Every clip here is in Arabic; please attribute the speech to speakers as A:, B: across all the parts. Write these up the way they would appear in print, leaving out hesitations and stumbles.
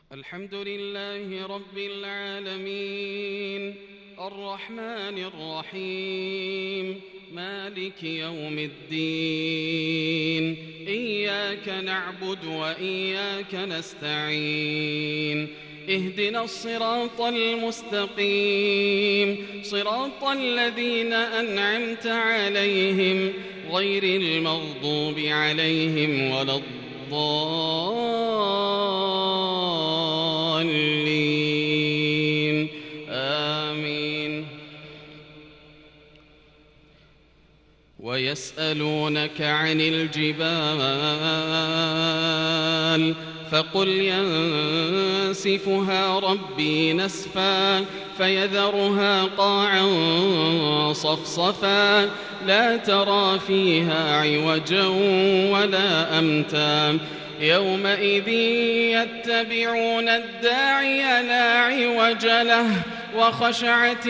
A: الحمد لله رب العالمين الرحمن الرحيم مالك يوم الدين إياك نعبد وإياك نستعين اهدنا الصراط المستقيم صراط الذين أنعمت عليهم غير المغضوب عليهم ولا الضالين آمين. ويسألونك عن الجبال فقل ينسفها ربي نسفا فيذرها قاعا صفصفا لا ترى فيها عوجا ولا أمتا يومئذ يتبعون الداعي لا عوج له وخشعت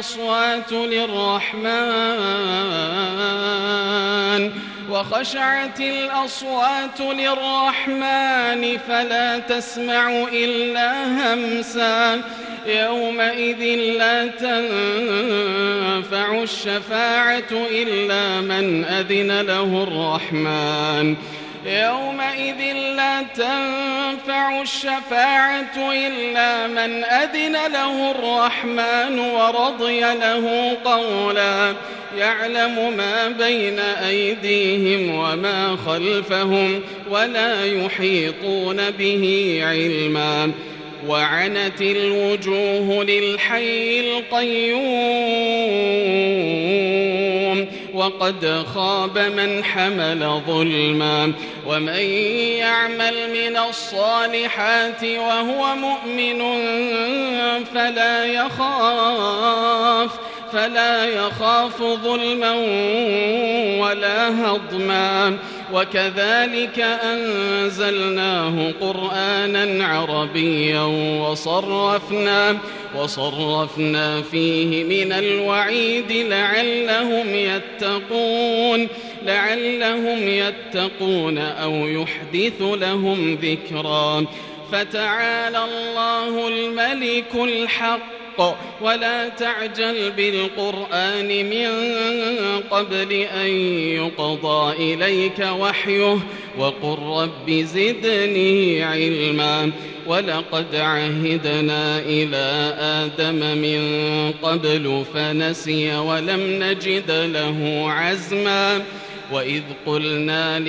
A: الأصوات للرحمن فلا تسمع إلا همسا يومئذ لا تنفع الشفاعة إلا من أذن له الرحمن يومئذ لا تنفع الشفاعة إلا من أذن له الرحمن ورضي له قولا يعلم ما بين أيديهم وما خلفهم ولا يحيطون به علما وعنت الوجوه للحي القيوم وقد خاب من حمل ظلما ومن يعمل من الصالحات وهو مؤمن فلا يخاف ظلما ولا هضما وكذلك أنزلناه قرآنا عربيا وصرفنا فيه من الوعيد لعلهم يتقون أو يحدث لهم ذكرا فتعالى الله الملك الحق ولا تعجل بالقرآن من قبل أن يقضى إليك وحيه وقل رب زدني علما ولقد عهدنا إلى آدم من قبل فنسي ولم نجد له عزما وإذ قلنا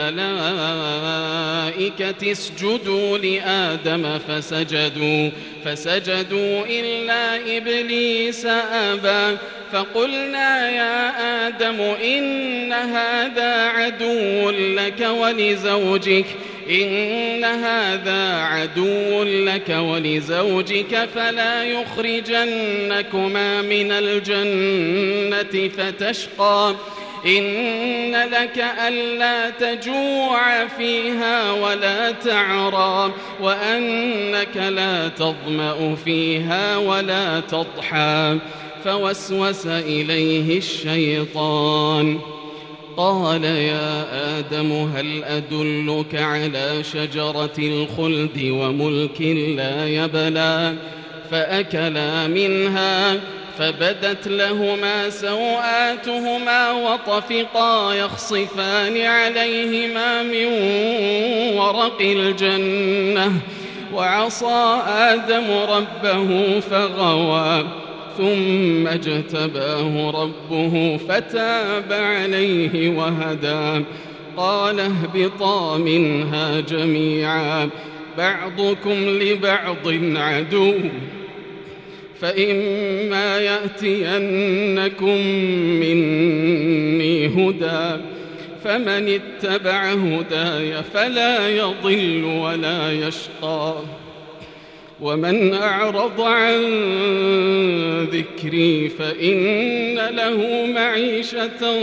A: للملائكة اسجدوا لآدم فسجدوا إلا إبليس أبى فقلنا يا آدم إن هذا عدو لك ولزوجك فلا يخرجنكما من الجنة فتشقى إن لك ألا تجوع فيها ولا تعرى وأنك لا تظمأ فيها ولا تضحى فوسوس إليه الشيطان قال يا آدم هل أدلك على شجرة الخلد وملك لا يبلى فأكلا منها فبدت لهما سوآتهما وطفقا يخصفان عليهما من ورق الجنة وعصى آدم ربه فغوى ثم اجتباه ربه فتاب عليه وهدى قال اهبطا منها جميعا بعضكم لبعض عدو فإما يأتينكم مني هدى فمن اتبع هداي فلا يضل ولا يشقى ومن أعرض عن ذكري فإن له معيشة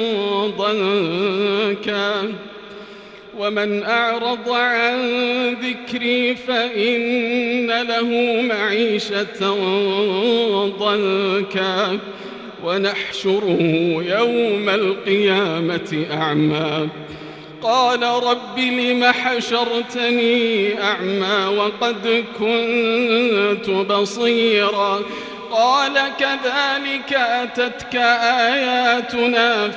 A: ضنكا ونحشره يوم القيامة أعمى قال رب لم حشرتني أعمى وقد كنت بصيرا قال كذلك أتتك آياتنا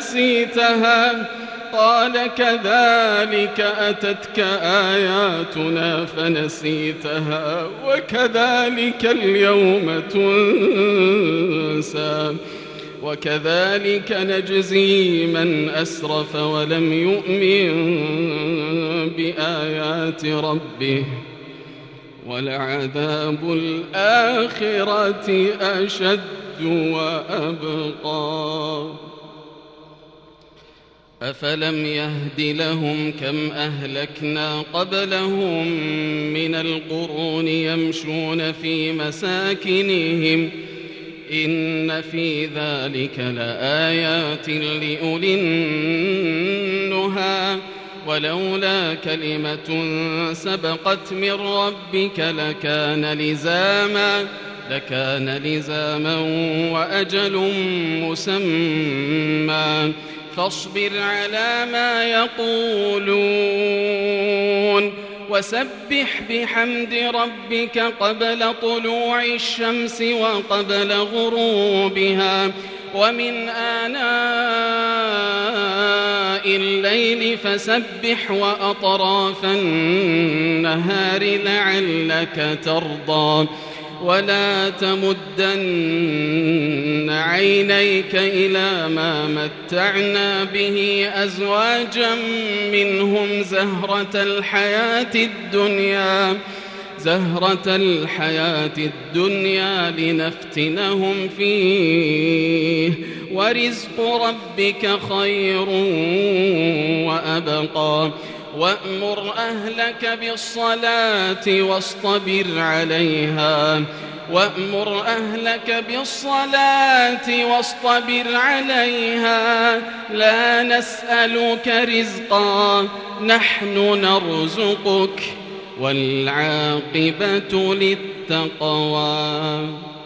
A: فنسيتها وكذلك اليوم تنسى وكذلك نجزي من أسرف ولم يؤمن بآيات ربه ولعذاب الآخرة أشد وأبقى أفلم يهد لهم كم أهلكنا قبلهم من القرون يمشون في مساكنهم إن في ذلك لآيات لأولي النهى ولولا كلمة سبقت من ربك لكان لزاما وأجل مسمى فاصبر على ما يقولون وسبح بحمد ربك قبل طلوع الشمس وقبل غروبها ومن آناء الليل فسبح وأطراف النهار لعلك ترضى ولا تمدن عينيك إلى ما متعنا به أزواجا منهم زهرة الحياة الدنيا لنفتنهم فيه ورزق ربك خير وأبقى وأمر أهلك بالصلاة واصطبر عليها لا نسألك رزقا نحن نرزقك والعاقبة للتقوى.